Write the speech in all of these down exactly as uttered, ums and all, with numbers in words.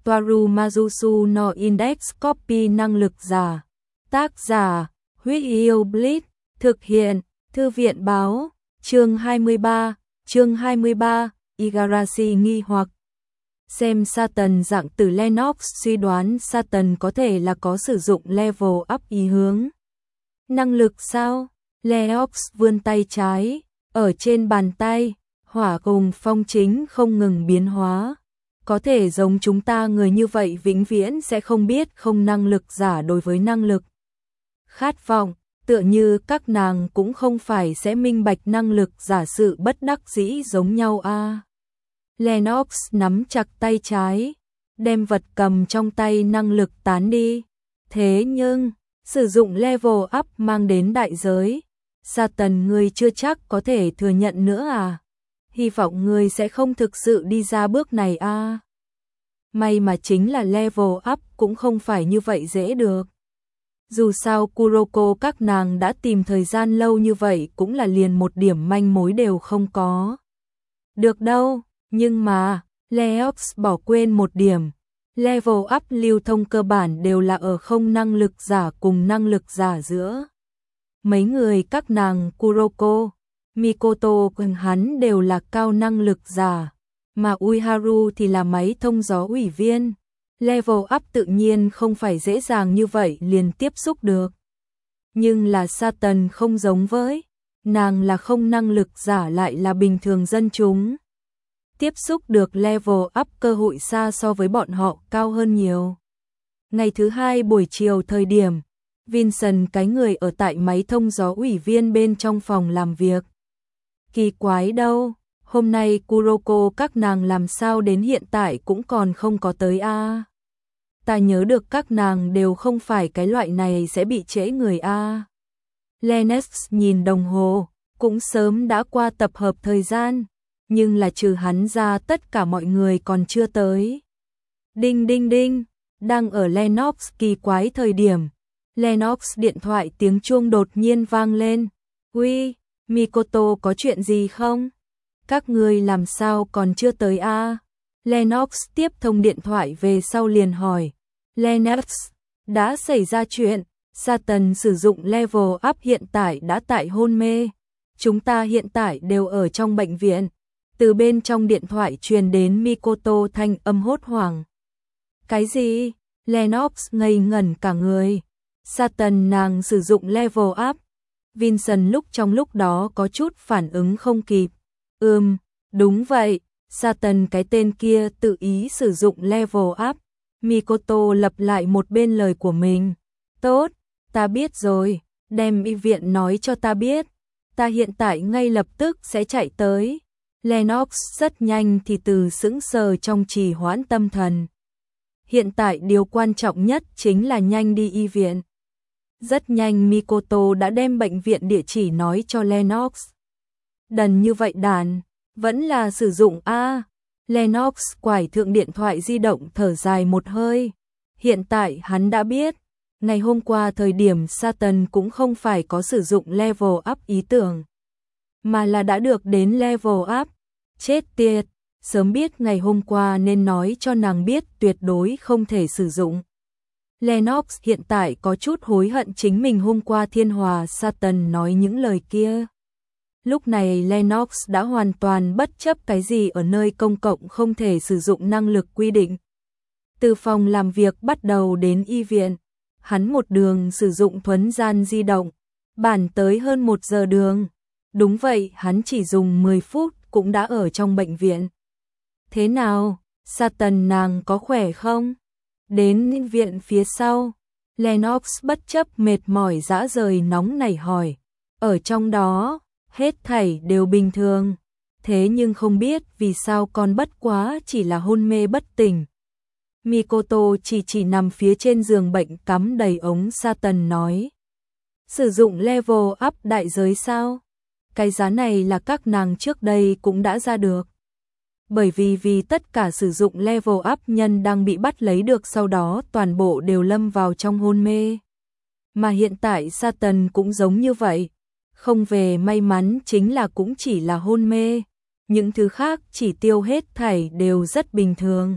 Toaru Majusu no Index Copy năng lực giả. Tác giả, Huyết Yêu Blitz, thực hiện, Thư viện báo, chương hai mươi ba, chương hai mươi ba, Igarashi nghi hoặc. Xem Satan dạng từ Lennox suy đoán Satan có thể là có sử dụng level up ý hướng. Năng lực sao? Lennox vươn tay trái, ở trên bàn tay, hỏa cùng phong chính không ngừng biến hóa. Có thể giống chúng ta người như vậy vĩnh viễn sẽ không biết không năng lực giả đối với năng lực. Khát vọng, tựa như các nàng cũng không phải sẽ minh bạch năng lực giả sự bất đắc dĩ giống nhau a. À. Lennox nắm chặt tay trái, đem vật cầm trong tay năng lực tán đi. Thế nhưng, sử dụng level up mang đến đại giới. Satan ngươi chưa chắc có thể thừa nhận nữa à? Hy vọng ngươi sẽ không thực sự đi ra bước này a. À. May mà chính là level up cũng không phải như vậy dễ được. Dù sao Kuroko các nàng đã tìm thời gian lâu như vậy cũng là liền một điểm manh mối đều không có. Được đâu, nhưng mà, Leox bỏ quên một điểm. Level up lưu thông cơ bản đều là ở không năng lực giả cùng năng lực giả giữa. Mấy người các nàng Kuroko, Mikoto cùng hắn đều là cao năng lực giả, mà Uiharu thì là máy thông gió ủy viên. Level up tự nhiên không phải dễ dàng như vậy liền tiếp xúc được. Nhưng là Satan không giống với, nàng là không năng lực giả lại là bình thường dân chúng. Tiếp xúc được level up cơ hội xa so với bọn họ cao hơn nhiều. Ngày thứ hai buổi chiều thời điểm, Vincent cái người ở tại máy thông gió ủy viên bên trong phòng làm việc. Kỳ quái đâu, hôm nay Kuroko các nàng làm sao đến hiện tại cũng còn không có tới a. À. Ta nhớ được các nàng đều không phải cái loại này sẽ bị trễ người a. À. Lennox nhìn đồng hồ, cũng sớm đã qua tập hợp thời gian, nhưng là trừ hắn ra tất cả mọi người còn chưa tới. Đinh đinh đinh, đang ở Lennox kỳ quái thời điểm, Lennox điện thoại tiếng chuông đột nhiên vang lên. Uy, Mikoto có chuyện gì không? Các người làm sao còn chưa tới a? À? Lennox tiếp thông điện thoại về sau liền hỏi. Lennox, đã xảy ra chuyện, Satan sử dụng level up hiện tại đã tại hôn mê. Chúng ta hiện tại đều ở trong bệnh viện. Từ bên trong điện thoại truyền đến Mikoto thanh âm hốt hoảng. Cái gì? Lennox ngây ngẩn cả người. Satan nàng sử dụng level up. Vincent lúc trong lúc đó có chút phản ứng không kịp. Ừm, đúng vậy, Satan cái tên kia tự ý sử dụng level up. Mikoto lặp lại một bên lời của mình. Tốt, ta biết rồi, đem y viện nói cho ta biết. Ta hiện tại ngay lập tức sẽ chạy tới. Lennox rất nhanh thì từ sững sờ trong trì hoãn tâm thần. Hiện tại điều quan trọng nhất chính là nhanh đi y viện. Rất nhanh Mikoto đã đem bệnh viện địa chỉ nói cho Lennox. Đần như vậy đàn, vẫn là sử dụng A. Lennox quải thượng điện thoại di động thở dài một hơi. Hiện tại hắn đã biết, ngày hôm qua thời điểm Satan cũng không phải có sử dụng level up ý tưởng, mà là đã được đến level up. Chết tiệt, sớm biết ngày hôm qua nên nói cho nàng biết tuyệt đối không thể sử dụng. Lennox hiện tại có chút hối hận chính mình hôm qua Thiên Hòa Satan nói những lời kia. Lúc này Lennox đã hoàn toàn bất chấp cái gì ở nơi công cộng không thể sử dụng năng lực quy định. Từ phòng làm việc bắt đầu đến y viện, hắn một đường sử dụng thuấn gian di động, bản tới hơn một giờ đường. Đúng vậy, hắn chỉ dùng mười phút cũng đã ở trong bệnh viện. Thế nào, Satan nàng có khỏe không? Đến viện phía sau, Lennox bất chấp mệt mỏi dã rời nóng nảy hỏi. Ở trong đó, hết thảy đều bình thường. Thế nhưng không biết vì sao con bất quá chỉ là hôn mê bất tỉnh. Mikoto chỉ chỉ nằm phía trên giường bệnh cắm đầy ống Satan nói. Sử dụng level up đại giới sao? Cái giá này là các nàng trước đây cũng đã ra được. Bởi vì vì tất cả sử dụng level up nhân đang bị bắt lấy được sau đó toàn bộ đều lâm vào trong hôn mê. Mà hiện tại Satan cũng giống như vậy. Không về may mắn chính là cũng chỉ là hôn mê. Những thứ khác chỉ tiêu hết thảy đều rất bình thường.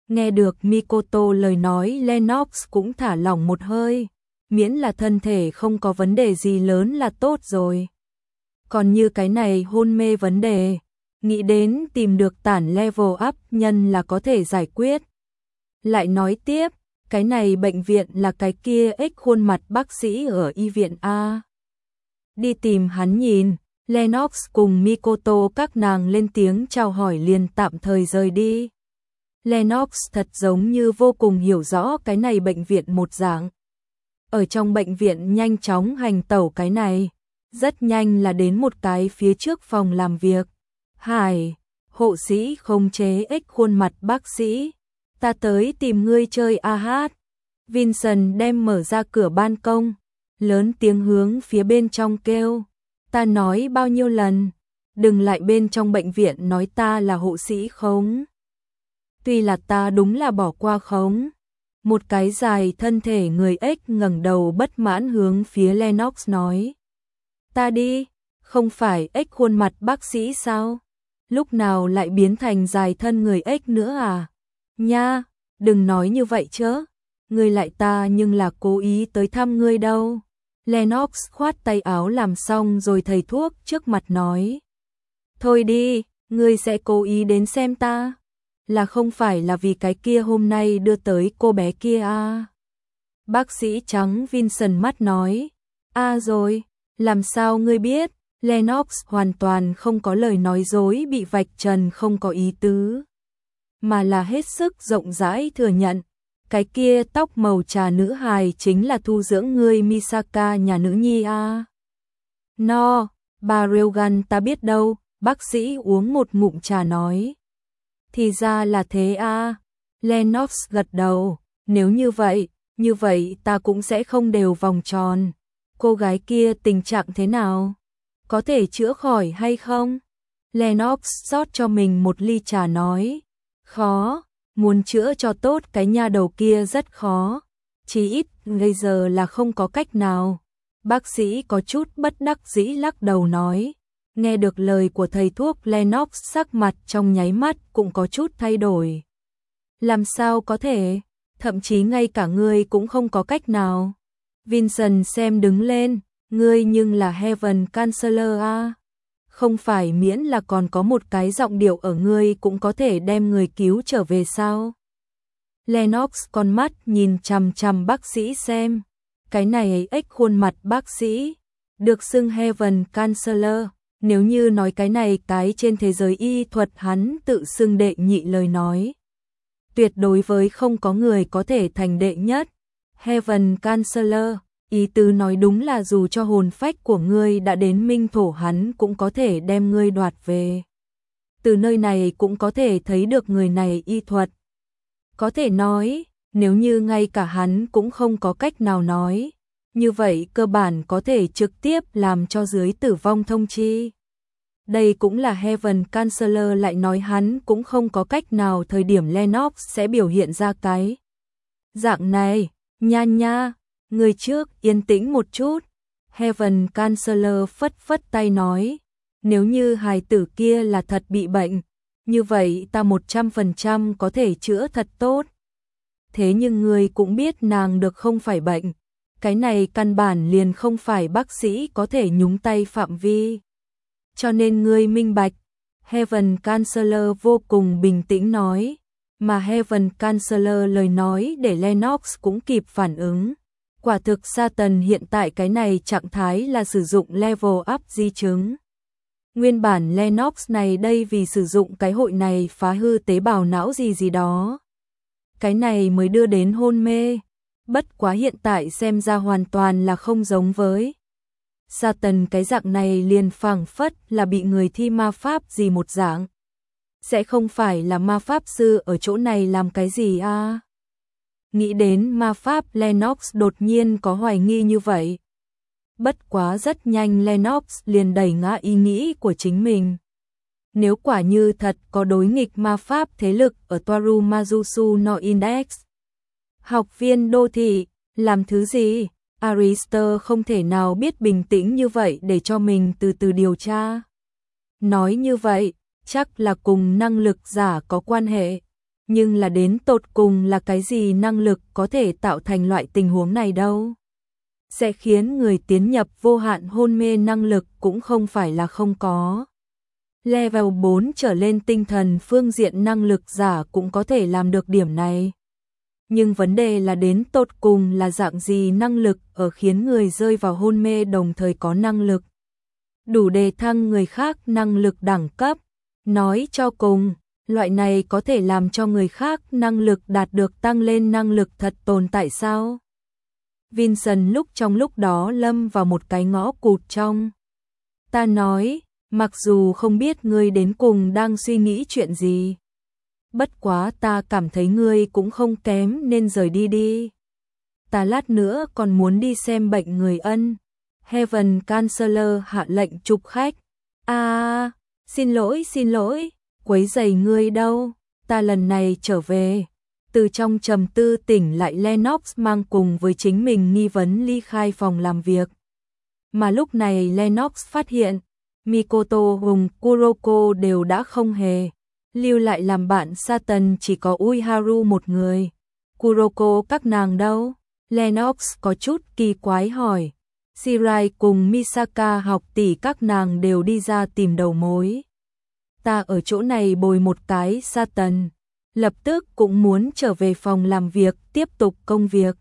Nghe được Mikoto lời nói, Lennox cũng thả lỏng một hơi, miễn là thân thể không có vấn đề gì lớn là tốt rồi. Còn như cái này hôn mê vấn đề, nghĩ đến tìm được tản level up nhân là có thể giải quyết. Lại nói tiếp, cái này bệnh viện là cái kia ếch khuôn mặt bác sĩ ở y viện A. Đi tìm hắn nhìn, Lennox cùng Mikoto các nàng lên tiếng chào hỏi liền tạm thời rời đi. Lennox thật giống như vô cùng hiểu rõ cái này bệnh viện một dạng. Ở trong bệnh viện nhanh chóng hành tẩu cái này, rất nhanh là đến một cái phía trước phòng làm việc. Hải, hộ sĩ không chế ếch khuôn mặt bác sĩ, ta tới tìm ngươi chơi a hát. Vincent đem mở ra cửa ban công, lớn tiếng hướng phía bên trong kêu. Ta nói bao nhiêu lần, đừng lại bên trong bệnh viện nói ta là hộ sĩ khống. Tuy là ta đúng là bỏ qua khống. Một cái dài thân thể người ếch ngẩng đầu bất mãn hướng phía Lennox nói. Ta đi, không phải ếch khuôn mặt bác sĩ sao? Lúc nào lại biến thành dài thân người ếch nữa à? Nha, đừng nói như vậy chứ. Ngươi lại ta nhưng là cố ý tới thăm ngươi đâu. Lennox khoát tay áo làm xong rồi thầy thuốc trước mặt nói. Thôi đi, ngươi sẽ cố ý đến xem ta. Là không phải là vì cái kia hôm nay đưa tới cô bé kia à? Bác sĩ trắng Vincent mắt nói. À rồi, làm sao ngươi biết? Lennox hoàn toàn không có lời nói dối bị vạch trần không có ý tứ. Mà là hết sức rộng rãi thừa nhận. Cái kia tóc màu trà nữ hài chính là thu dưỡng ngươi Misaka nhà nữ nhi à? No, bà Ryogan ta biết đâu, bác sĩ uống một ngụm trà nói. Thì ra là thế à? Lennox gật đầu, nếu như vậy, như vậy ta cũng sẽ không đều vòng tròn. Cô gái kia tình trạng thế nào? Có thể chữa khỏi hay không? Lennox rót cho mình một ly trà nói. Khó, muốn chữa cho tốt cái nha đầu kia rất khó. Chỉ ít bây giờ là không có cách nào. Bác sĩ có chút bất đắc dĩ lắc đầu nói. Nghe được lời của thầy thuốc, Lennox sắc mặt trong nháy mắt cũng có chút thay đổi. Làm sao có thể? Thậm chí ngay cả ngươi cũng không có cách nào. Vincent xem đứng lên, ngươi nhưng là Heaven Counselor à? Không phải miễn là còn có một cái giọng điệu ở ngươi cũng có thể đem người cứu trở về sao? Lennox con mắt nhìn chằm chằm bác sĩ xem. Cái này ếch khuôn mặt bác sĩ, được xưng Heaven Counselor. Nếu như nói cái này cái trên thế giới y thuật hắn tự xưng đệ nhị lời nói. Tuyệt đối với không có người có thể thành đệ nhất. Heaven Counselor, ý tứ nói đúng là dù cho hồn phách của ngươi đã đến minh thổ hắn cũng có thể đem ngươi đoạt về. Từ nơi này cũng có thể thấy được người này y thuật. Có thể nói, nếu như ngay cả hắn cũng không có cách nào nói. Như vậy cơ bản có thể trực tiếp làm cho dưới tử vong thông chi. Đây cũng là Heaven Counselor lại nói hắn cũng không có cách nào thời điểm Lennox sẽ biểu hiện ra cái. Dạng này, nha nha, người trước yên tĩnh một chút. Heaven Counselor phất phất tay nói. Nếu như hài tử kia là thật bị bệnh, như vậy ta một trăm phần trăm có thể chữa thật tốt. Thế nhưng người cũng biết nàng được không phải bệnh. Cái này căn bản liền không phải bác sĩ có thể nhúng tay phạm vi. Cho nên ngươi minh bạch. Heaven Counselor vô cùng bình tĩnh nói. Mà Heaven Counselor lời nói để Lennox cũng kịp phản ứng. Quả thực Satan hiện tại cái này trạng thái là sử dụng level up di chứng. Nguyên bản Lennox này đây vì sử dụng cái hội này phá hư tế bào não gì gì đó. Cái này mới đưa đến hôn mê. Bất quá hiện tại xem ra hoàn toàn là không giống với. Satan cái dạng này liền phảng phất là bị người thi ma pháp gì một dạng. Sẽ không phải là ma pháp sư ở chỗ này làm cái gì à? Nghĩ đến ma pháp Lennox đột nhiên có hoài nghi như vậy. Bất quá rất nhanh Lennox liền đẩy ngã ý nghĩ của chính mình. Nếu quả như thật có đối nghịch ma pháp thế lực ở Toaru Mazusu no Index. Học viên đô thị, làm thứ gì? Arister không thể nào biết bình tĩnh như vậy để cho mình từ từ điều tra. Nói như vậy, chắc là cùng năng lực giả có quan hệ. Nhưng là đến tột cùng là cái gì năng lực có thể tạo thành loại tình huống này đâu. Sẽ khiến người tiến nhập vô hạn hôn mê năng lực cũng không phải là không có. Level bốn trở lên tinh thần phương diện năng lực giả cũng có thể làm được điểm này. Nhưng vấn đề là đến tột cùng là dạng gì năng lực ở khiến người rơi vào hôn mê đồng thời có năng lực. Đủ đề thăng người khác năng lực đẳng cấp. Nói cho cùng, loại này có thể làm cho người khác năng lực đạt được tăng lên năng lực thật tồn tại sao? Vincent lúc trong lúc đó lâm vào một cái ngõ cụt trong. Ta nói, mặc dù không biết ngươi đến cùng đang suy nghĩ chuyện gì. Bất quá ta cảm thấy ngươi cũng không kém nên rời đi đi. Ta lát nữa còn muốn đi xem bệnh người ân. Heaven Counselor hạ lệnh trục khách. À, xin lỗi xin lỗi, quấy rầy ngươi đâu, ta lần này trở về. Từ trong trầm tư tỉnh lại Lennox mang cùng với chính mình nghi vấn ly khai phòng làm việc. Mà lúc này Lennox phát hiện, Mikoto cùng Kuroko đều đã không hề. Lưu lại làm bạn Satan chỉ có Uiharu một người. Kuroko các nàng đâu? Lennox có chút kỳ quái hỏi. Shirai cùng Misaka học tỷ các nàng đều đi ra tìm đầu mối. Ta ở chỗ này bồi một cái Satan. Lập tức cũng muốn trở về phòng làm việc tiếp tục công việc.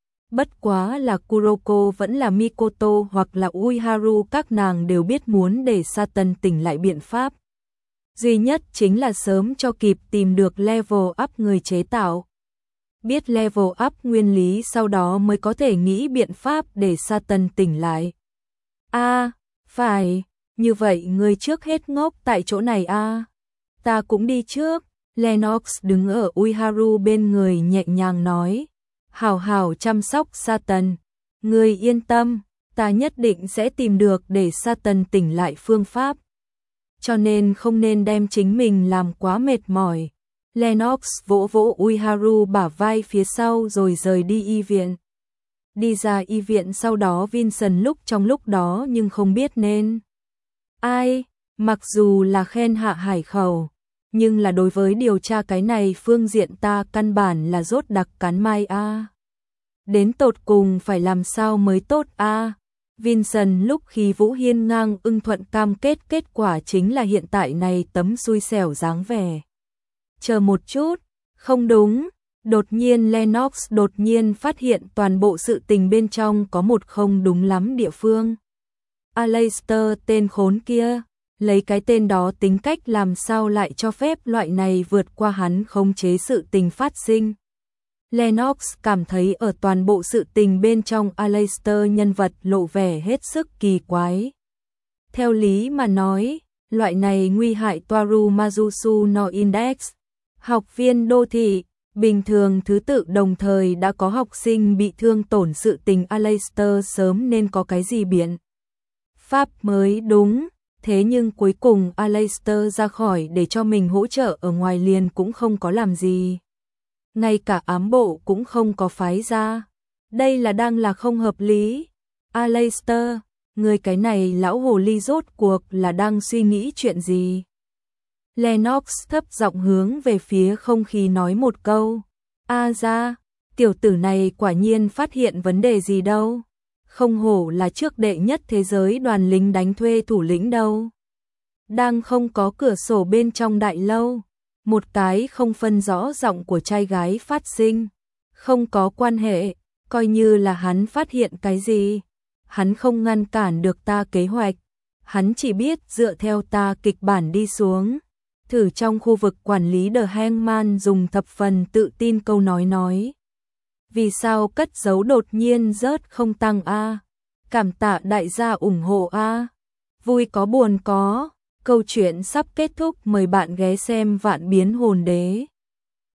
Bất quá là Kuroko vẫn là Mikoto hoặc là Uiharu các nàng đều biết muốn để Satan tỉnh lại biện pháp. Duy nhất chính là sớm cho kịp tìm được level up người chế tạo. Biết level up nguyên lý sau đó mới có thể nghĩ biện pháp để Satan tỉnh lại. A, à, phải, như vậy người trước hết ngốc tại chỗ này a. À. Ta cũng đi trước. Lennox đứng ở Uiharu bên người nhẹ nhàng nói. Hảo hảo chăm sóc Satan. Người yên tâm, ta nhất định sẽ tìm được để Satan tỉnh lại phương pháp. Cho nên không nên đem chính mình làm quá mệt mỏi. Lennox vỗ vỗ Uiharu bả vai phía sau rồi rời đi y viện. Đi ra y viện sau đó Vincent lúc trong lúc đó nhưng không biết nên. Ai, mặc dù là khen hạ hải khẩu, nhưng là đối với điều tra cái này phương diện ta căn bản là rốt đặc cắn mai a. À. Đến tột cùng phải làm sao mới tốt a. À. Vincent lúc khi Vũ Hiên ngang ưng thuận cam kết kết quả chính là hiện tại này tấm xui xẻo dáng vẻ. Chờ một chút, không đúng, đột nhiên Lennox đột nhiên phát hiện toàn bộ sự tình bên trong có một không đúng lắm địa phương. Aleister tên khốn kia, lấy cái tên đó tính cách làm sao lại cho phép loại này vượt qua hắn khống chế sự tình phát sinh. Lennox cảm thấy ở toàn bộ sự tình bên trong Aleister nhân vật lộ vẻ hết sức kỳ quái. Theo lý mà nói, loại này nguy hại Toaru Mazusu no Index, học viên đô thị, bình thường thứ tự đồng thời đã có học sinh bị thương tổn sự tình Aleister sớm nên có cái gì biện pháp mới đúng. Thế nhưng cuối cùng Aleister ra khỏi để cho mình hỗ trợ ở ngoài liền cũng không có làm gì. Ngay cả ám bộ cũng không có phái ra. Đây là đang là không hợp lý. Aleister, người cái này lão hồ ly rốt cuộc là đang suy nghĩ chuyện gì? Lennox thấp giọng hướng về phía không khí nói một câu. A ra, tiểu tử này quả nhiên phát hiện vấn đề gì đâu. Không hổ là trước đệ nhất thế giới đoàn lính đánh thuê thủ lĩnh đâu. Đang không có cửa sổ bên trong đại lâu. Một cái không phân rõ giọng của trai gái phát sinh. Không có quan hệ, coi như là hắn phát hiện cái gì. Hắn không ngăn cản được ta kế hoạch. Hắn chỉ biết dựa theo ta kịch bản đi xuống. Thử trong khu vực quản lý The Hangman dùng thập phần tự tin câu nói nói. Vì sao cất giấu đột nhiên rớt không tăng a? Cảm tạ đại gia ủng hộ a. Vui có buồn có. Câu chuyện sắp kết thúc, mời bạn ghé xem Vạn Biến Hồn Đế.